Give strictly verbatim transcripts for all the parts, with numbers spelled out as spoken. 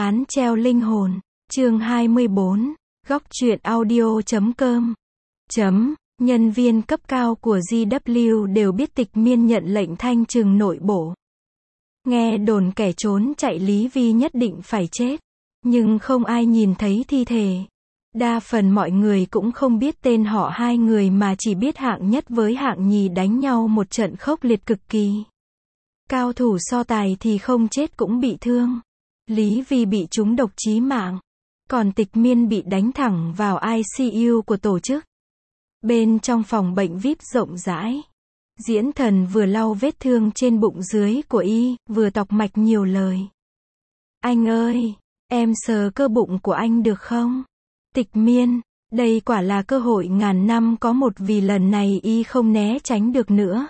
Án treo linh hồn, chương hai mươi bốn, góc truyện audio chấm com. Chấm, nhân viên cấp cao của giê vê đều biết Tịch Miên nhận lệnh thanh trừng nội bộ. Nghe đồn kẻ trốn chạy Lý Vi nhất định phải chết, nhưng không ai nhìn thấy thi thể. Đa phần mọi người cũng không biết tên họ hai người mà chỉ biết hạng nhất với hạng nhì đánh nhau một trận khốc liệt cực kỳ. Cao thủ so tài thì không chết cũng bị thương. Lý Vi bị trúng độc chí mạng, còn Tịch Miên bị đánh thẳng vào i xê u của tổ chức. Bên trong phòng bệnh vi ai pi rộng rãi, Diễn Thần vừa lau vết thương trên bụng dưới của y, vừa tọc mạch nhiều lời. Anh ơi, em sờ cơ bụng của anh được không? Tịch Miên, đây quả là cơ hội ngàn năm có một vì lần này y không né tránh được nữa.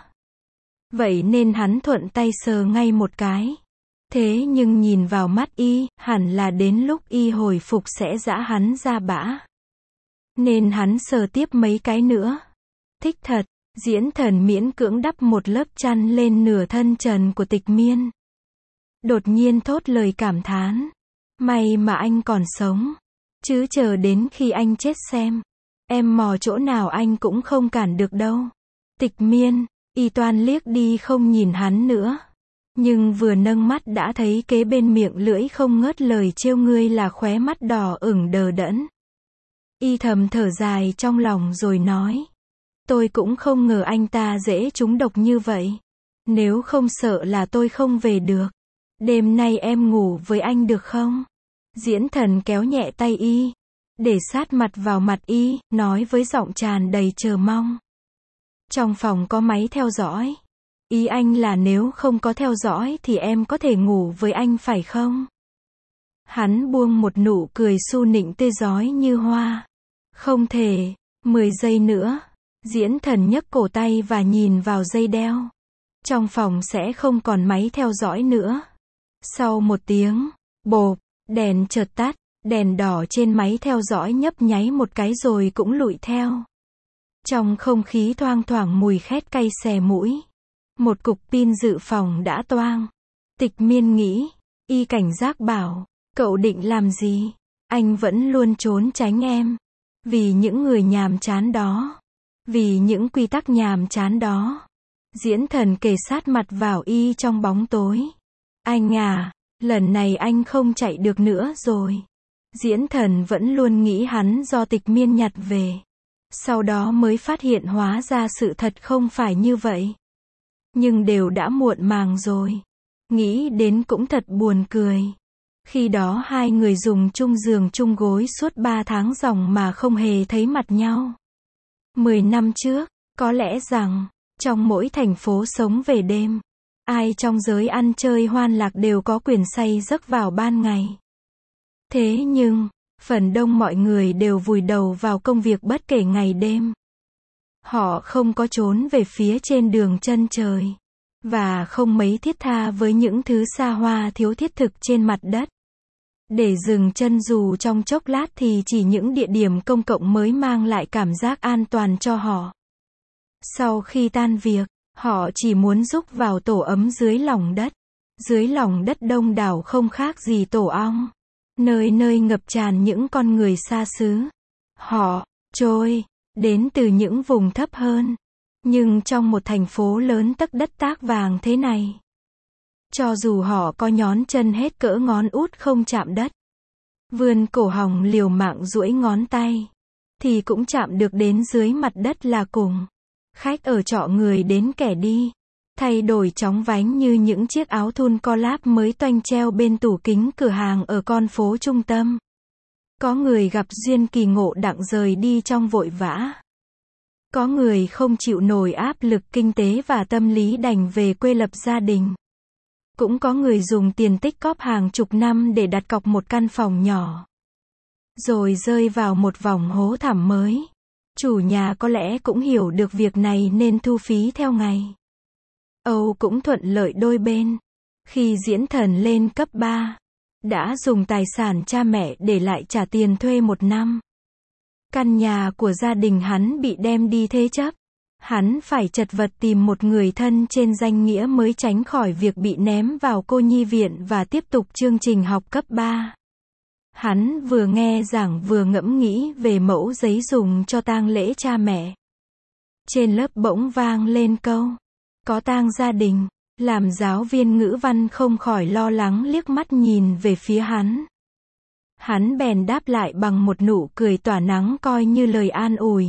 Vậy nên hắn thuận tay sờ ngay một cái. Thế nhưng nhìn vào mắt y, hẳn là đến lúc y hồi phục sẽ giã hắn ra bã. Nên hắn sờ tiếp mấy cái nữa. Thích thật, Diễn Thần miễn cưỡng đắp một lớp chăn lên nửa thân trần của Tịch Miên. Đột nhiên thốt lời cảm thán. May mà anh còn sống. Chứ chờ đến khi anh chết xem. Em mò chỗ nào anh cũng không cản được đâu. Tịch Miên, y toan liếc đi không nhìn hắn nữa. Nhưng vừa nâng mắt đã thấy kế bên miệng lưỡi không ngớt lời trêu ngươi là khóe mắt đỏ ửng đờ đẫn. Y thầm thở dài trong lòng rồi nói. Tôi cũng không ngờ anh ta dễ trúng độc như vậy. Nếu không sợ là tôi không về được. Đêm nay em ngủ với anh được không? Diễn Thần kéo nhẹ tay y, để sát mặt vào mặt y, nói với giọng tràn đầy chờ mong. Trong phòng có máy theo dõi. Ý anh là nếu không có theo dõi thì em có thể ngủ với anh phải không? Hắn buông một nụ cười su nịnh tươi rói như hoa. Không thể. Mười giây nữa. Diễn Thần nhấc cổ tay và nhìn vào dây đeo. Trong phòng sẽ không còn máy theo dõi nữa. Sau một tiếng, bộp, đèn chợt tắt, đèn đỏ trên máy theo dõi nhấp nháy một cái rồi cũng lụi theo. Trong không khí thoang thoảng mùi khét cay xè mũi. Một cục pin dự phòng đã toang. Tịch Miên nghĩ, y cảnh giác bảo, cậu định làm gì? Anh vẫn luôn trốn tránh em. Vì những người nhàm chán đó. Vì những quy tắc nhàm chán đó. Diễn Thần kề sát mặt vào y trong bóng tối. Anh à, lần này anh không chạy được nữa rồi. Diễn Thần vẫn luôn nghĩ hắn do Tịch Miên nhặt về. Sau đó mới phát hiện hóa ra sự thật không phải như vậy. Nhưng đều đã muộn màng rồi. Nghĩ đến cũng thật buồn cười. Khi đó hai người dùng chung giường chung gối suốt ba tháng ròng mà không hề thấy mặt nhau. Mười năm trước, có lẽ rằng, trong mỗi thành phố sống về đêm, ai trong giới ăn chơi hoan lạc đều có quyền say giấc vào ban ngày. Thế nhưng, phần đông mọi người đều vùi đầu vào công việc bất kể ngày đêm. Họ không có trốn về phía trên đường chân trời. Và không mấy thiết tha với những thứ xa hoa thiếu thiết thực trên mặt đất. Để dừng chân dù trong chốc lát thì chỉ những địa điểm công cộng mới mang lại cảm giác an toàn cho họ. Sau khi tan việc, họ chỉ muốn rúc vào tổ ấm dưới lòng đất. Dưới lòng đất đông đảo không khác gì tổ ong. Nơi nơi ngập tràn những con người xa xứ. Họ trôi đến từ những vùng thấp hơn. Nhưng trong một thành phố lớn tấc đất tác vàng thế này, cho dù họ có nhón chân hết cỡ ngón út không chạm đất, vươn cổ họng liều mạng duỗi ngón tay, thì cũng chạm được đến dưới mặt đất là cùng. Khách ở trọ người đến kẻ đi, thay đổi chóng vánh như những chiếc áo thun collab mới toanh treo bên tủ kính cửa hàng ở con phố trung tâm. Có người gặp duyên kỳ ngộ đặng rời đi trong vội vã. Có người không chịu nổi áp lực kinh tế và tâm lý đành về quê lập gia đình. Cũng có người dùng tiền tích cóp hàng chục năm để đặt cọc một căn phòng nhỏ. Rồi rơi vào một vòng hố thẳm mới. Chủ nhà có lẽ cũng hiểu được việc này nên thu phí theo ngày. Âu cũng thuận lợi đôi bên. Khi Diễn Thần lên cấp ba, đã dùng tài sản cha mẹ để lại trả tiền thuê một năm. Căn nhà của gia đình hắn bị đem đi thế chấp. Hắn phải chật vật tìm một người thân trên danh nghĩa mới tránh khỏi việc bị ném vào cô nhi viện và tiếp tục chương trình học cấp ba. Hắn vừa nghe giảng vừa ngẫm nghĩ về mẫu giấy dùng cho tang lễ cha mẹ. Trên lớp bỗng vang lên câu, có tang gia đình, làm giáo viên ngữ văn không khỏi lo lắng liếc mắt nhìn về phía hắn. Hắn bèn đáp lại bằng một nụ cười tỏa nắng coi như lời an ủi,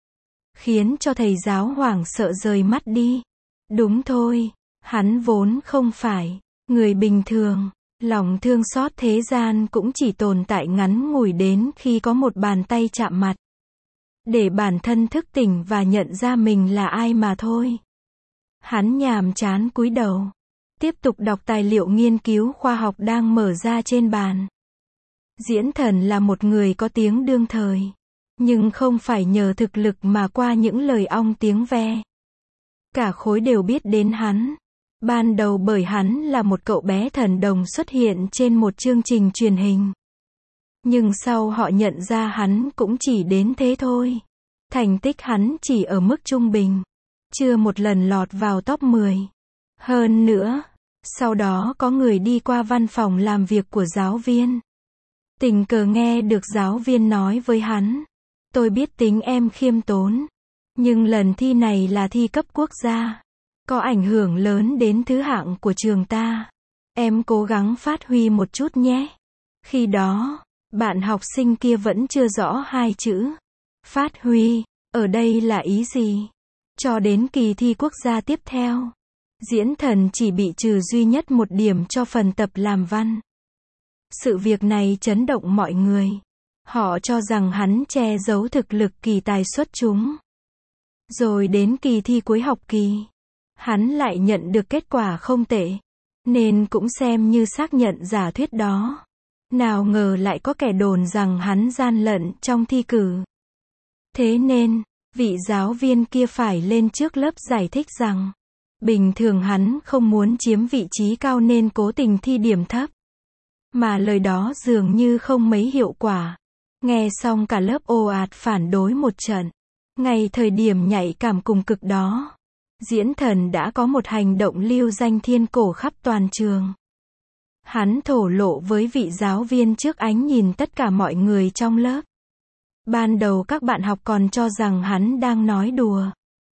khiến cho thầy giáo hoảng sợ rời mắt đi. Đúng thôi, hắn vốn không phải người bình thường, lòng thương xót thế gian cũng chỉ tồn tại ngắn ngủi đến khi có một bàn tay chạm mặt, để bản thân thức tỉnh và nhận ra mình là ai mà thôi. Hắn nhàm chán cúi đầu, tiếp tục đọc tài liệu nghiên cứu khoa học đang mở ra trên bàn. Diễn Thần là một người có tiếng đương thời, nhưng không phải nhờ thực lực mà qua những lời ong tiếng ve. Cả khối đều biết đến hắn. Ban đầu bởi hắn là một cậu bé thần đồng xuất hiện trên một chương trình truyền hình. Nhưng sau họ nhận ra hắn cũng chỉ đến thế thôi. Thành tích hắn chỉ ở mức trung bình, chưa một lần lọt vào top mười. Hơn nữa, sau đó có người đi qua văn phòng làm việc của giáo viên. Tình cờ nghe được giáo viên nói với hắn, tôi biết tính em khiêm tốn, nhưng lần thi này là thi cấp quốc gia, có ảnh hưởng lớn đến thứ hạng của trường ta. Em cố gắng phát huy một chút nhé. Khi đó, bạn học sinh kia vẫn chưa rõ hai chữ phát huy ở đây là ý gì. Cho đến kỳ thi quốc gia tiếp theo, Diễn Thần chỉ bị trừ duy nhất một điểm cho phần tập làm văn. Sự việc này chấn động mọi người. Họ cho rằng hắn che giấu thực lực kỳ tài xuất chúng. Rồi đến kỳ thi cuối học kỳ, hắn lại nhận được kết quả không tệ, nên cũng xem như xác nhận giả thuyết đó. Nào ngờ lại có kẻ đồn rằng hắn gian lận trong thi cử. Thế nên, vị giáo viên kia phải lên trước lớp giải thích rằng, bình thường hắn không muốn chiếm vị trí cao nên cố tình thi điểm thấp. Mà lời đó dường như không mấy hiệu quả. Nghe xong cả lớp ồ ạt phản đối một trận. Ngay thời điểm nhạy cảm cùng cực đó, Diễn Thần đã có một hành động lưu danh thiên cổ khắp toàn trường. Hắn thổ lộ với vị giáo viên trước ánh nhìn tất cả mọi người trong lớp. Ban đầu các bạn học còn cho rằng hắn đang nói đùa.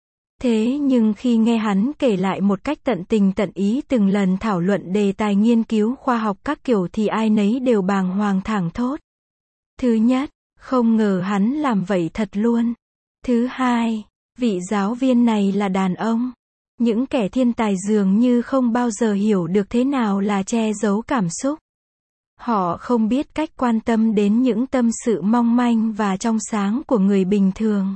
Thế nhưng khi nghe hắn kể lại một cách tận tình tận ý từng lần thảo luận đề tài nghiên cứu khoa học các kiểu thì ai nấy đều bàng hoàng thảng thốt. Thứ nhất, không ngờ hắn làm vậy thật luôn. Thứ hai, vị giáo viên này là đàn ông. Những kẻ thiên tài dường như không bao giờ hiểu được thế nào là che giấu cảm xúc. Họ không biết cách quan tâm đến những tâm sự mong manh và trong sáng của người bình thường.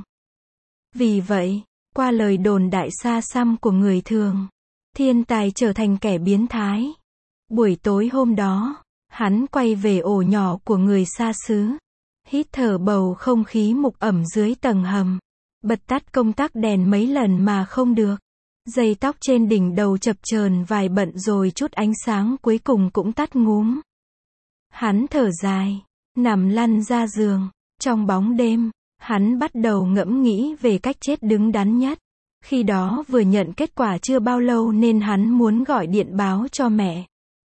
Vì vậy, qua lời đồn đại xa xăm của người thường, thiên tài trở thành kẻ biến thái. Buổi tối hôm đó, hắn quay về ổ nhỏ của người xa xứ, hít thở bầu không khí mục ẩm dưới tầng hầm, bật tắt công tắc đèn mấy lần mà không được. Dây tóc trên đỉnh đầu chập chờn vài bận rồi chút ánh sáng cuối cùng cũng tắt ngúm. Hắn thở dài, nằm lăn ra giường. Trong bóng đêm, hắn bắt đầu ngẫm nghĩ về cách chết đứng đắn nhất. Khi đó vừa nhận kết quả chưa bao lâu nên hắn muốn gọi điện báo cho mẹ.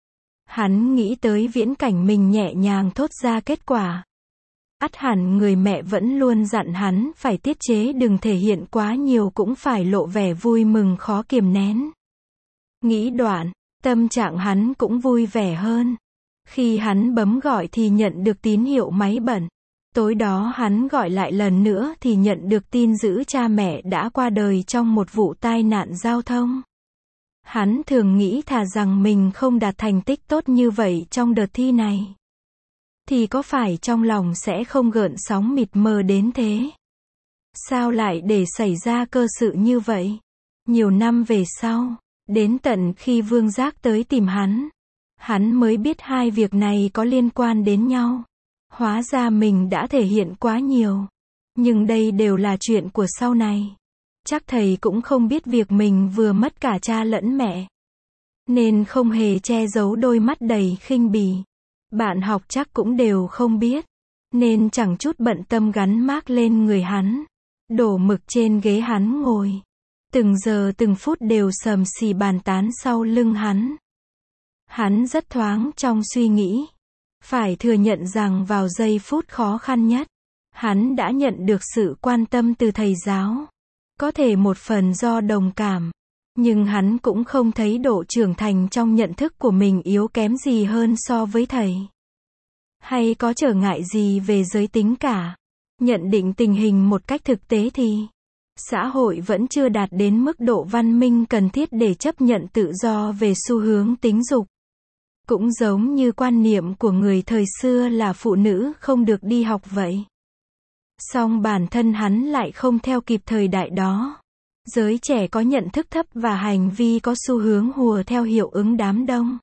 Hắn nghĩ tới viễn cảnh mình nhẹ nhàng thốt ra kết quả. Ắt hẳn người mẹ vẫn luôn dặn hắn phải tiết chế đừng thể hiện quá nhiều cũng phải lộ vẻ vui mừng khó kiềm nén. Nghĩ đoạn, tâm trạng hắn cũng vui vẻ hơn. Khi hắn bấm gọi thì nhận được tín hiệu máy bận. Tối đó hắn gọi lại lần nữa thì nhận được tin dữ cha mẹ đã qua đời trong một vụ tai nạn giao thông. Hắn thường nghĩ thà rằng mình không đạt thành tích tốt như vậy trong đợt thi này, thì có phải trong lòng sẽ không gợn sóng mịt mờ đến thế. Sao lại để xảy ra cơ sự như vậy? Nhiều năm về sau, đến tận khi Vương Giác tới tìm hắn, hắn mới biết hai việc này có liên quan đến nhau. Hóa ra mình đã thể hiện quá nhiều. Nhưng đây đều là chuyện của sau này. Chắc thầy cũng không biết việc mình vừa mất cả cha lẫn mẹ, nên không hề che giấu đôi mắt đầy khinh bỉ. Bạn học chắc cũng đều không biết, nên chẳng chút bận tâm gắn mác lên người hắn. Đổ mực trên ghế hắn ngồi, từng giờ từng phút đều sầm xì bàn tán sau lưng hắn. Hắn rất thoáng trong suy nghĩ. Phải thừa nhận rằng vào giây phút khó khăn nhất, hắn đã nhận được sự quan tâm từ thầy giáo. Có thể một phần do đồng cảm, nhưng hắn cũng không thấy độ trưởng thành trong nhận thức của mình yếu kém gì hơn so với thầy. Hay có trở ngại gì về giới tính cả. Nhận định tình hình một cách thực tế thì, xã hội vẫn chưa đạt đến mức độ văn minh cần thiết để chấp nhận tự do về xu hướng tính dục. Cũng giống như quan niệm của người thời xưa là phụ nữ không được đi học vậy. Song bản thân hắn lại không theo kịp thời đại đó. Giới trẻ có nhận thức thấp và hành vi có xu hướng hùa theo hiệu ứng đám đông.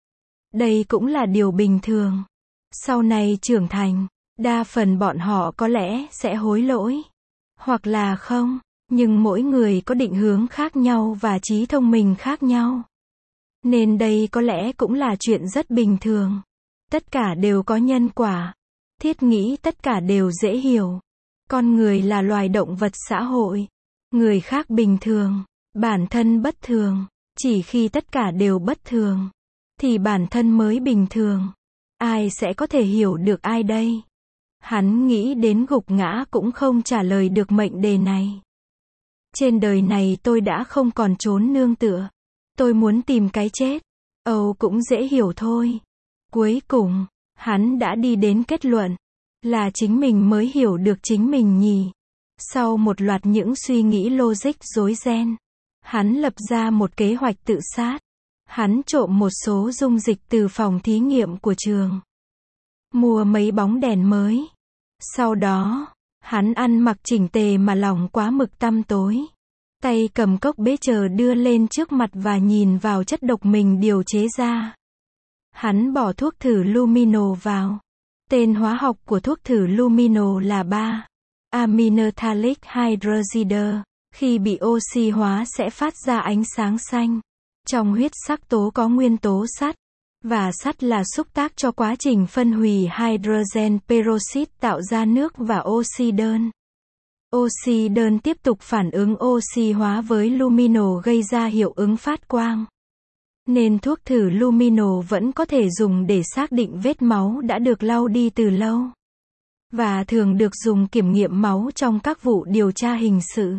Đây cũng là điều bình thường. Sau này trưởng thành, đa phần bọn họ có lẽ sẽ hối lỗi. Hoặc là không, nhưng mỗi người có định hướng khác nhau và trí thông minh khác nhau. Nên đây có lẽ cũng là chuyện rất bình thường. Tất cả đều có nhân quả. Thiết nghĩ tất cả đều dễ hiểu. Con người là loài động vật xã hội. Người khác bình thường, bản thân bất thường. Chỉ khi tất cả đều bất thường, thì bản thân mới bình thường. Ai sẽ có thể hiểu được ai đây? Hắn nghĩ đến gục ngã cũng không trả lời được mệnh đề này. Trên đời này tôi đã không còn trốn nương tựa. Tôi muốn tìm cái chết. Âu cũng dễ hiểu thôi. Cuối cùng, hắn đã đi đến kết luận là chính mình mới hiểu được chính mình nhỉ. Sau một loạt những suy nghĩ logic rối ren, hắn lập ra một kế hoạch tự sát. Hắn trộm một số dung dịch từ phòng thí nghiệm của trường. Mua mấy bóng đèn mới. Sau đó, hắn ăn mặc chỉnh tề mà lòng quá mực tăm tối. Tay cầm cốc bế chờ đưa lên trước mặt và nhìn vào chất độc mình điều chế ra. Hắn bỏ thuốc thử lumino vào. Tên hóa học của thuốc thử lumino là ba aminothallic hydroxide. Khi bị oxy hóa sẽ phát ra ánh sáng xanh. Trong huyết sắc tố có nguyên tố sắt. Và sắt là xúc tác cho quá trình phân hủy hydrogen peroxide tạo ra nước và oxy đơn. Oxy đơn tiếp tục phản ứng oxy hóa với lumino gây ra hiệu ứng phát quang. Nên thuốc thử lumino vẫn có thể dùng để xác định vết máu đã được lau đi từ lâu. Và thường được dùng kiểm nghiệm máu trong các vụ điều tra hình sự.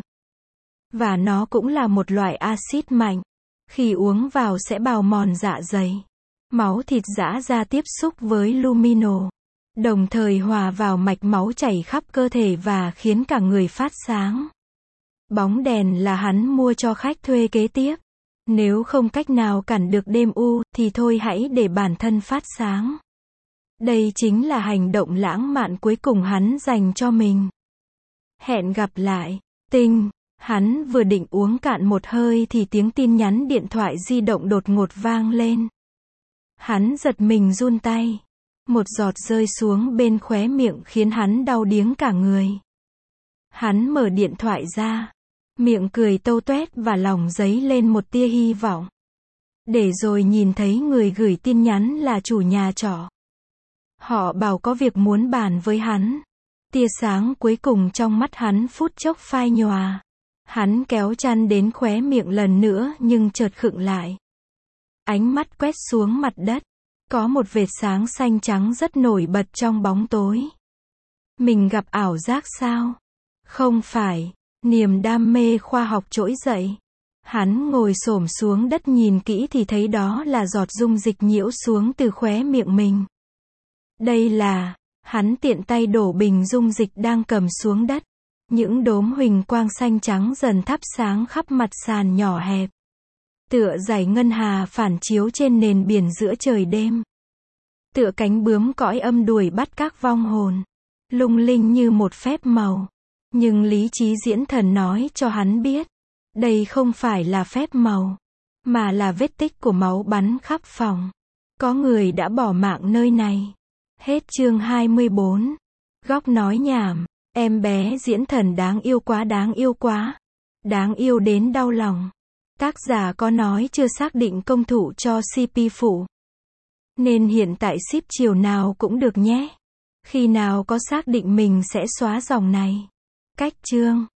Và nó cũng là một loại axit mạnh. Khi uống vào sẽ bào mòn dạ dày. Máu thịt giã ra tiếp xúc với lumino. Đồng thời hòa vào mạch máu chảy khắp cơ thể và khiến cả người phát sáng. Bóng đèn là hắn mua cho khách thuê kế tiếp. Nếu không cách nào cản được đêm u, thì thôi hãy để bản thân phát sáng. Đây chính là hành động lãng mạn cuối cùng hắn dành cho mình. Hẹn gặp lại. Tinh. Hắn vừa định uống cạn một hơi thì tiếng tin nhắn điện thoại di động đột ngột vang lên. Hắn giật mình run tay. Một giọt rơi xuống bên khóe miệng khiến hắn đau điếng cả người. Hắn mở điện thoại ra. Miệng cười tâu tuét và lòng dấy lên một tia hy vọng. Để rồi nhìn thấy người gửi tin nhắn là chủ nhà trọ. Họ bảo có việc muốn bàn với hắn. Tia sáng cuối cùng trong mắt hắn phút chốc phai nhòa. Hắn kéo chăn đến khóe miệng lần nữa nhưng chợt khựng lại. Ánh mắt quét xuống mặt đất. Có một vệt sáng xanh trắng rất nổi bật trong bóng tối. Mình gặp ảo giác sao? Không phải. Niềm đam mê khoa học trỗi dậy. Hắn ngồi xổm xuống đất nhìn kỹ thì thấy đó là giọt dung dịch nhiễu xuống từ khóe miệng mình. Đây là, hắn tiện tay đổ bình dung dịch đang cầm xuống đất. Những đốm huỳnh quang xanh trắng dần thắp sáng khắp mặt sàn nhỏ hẹp. Tựa dải ngân hà phản chiếu trên nền biển giữa trời đêm. Tựa cánh bướm cõi âm đuổi bắt các vong hồn. Lung linh như một phép màu. Nhưng lý trí diễn thần nói cho hắn biết. Đây không phải là phép màu. Mà là vết tích của máu bắn khắp phòng. Có người đã bỏ mạng nơi này. Hết chương hai mươi bốn. Góc nói nhảm. Em bé diễn thần đáng yêu quá đáng yêu quá. Đáng yêu đến đau lòng. Tác giả có nói chưa xác định công thủ cho xê pê phụ. Nên hiện tại ship chiều nào cũng được nhé. Khi nào có xác định mình sẽ xóa dòng này. Cách chương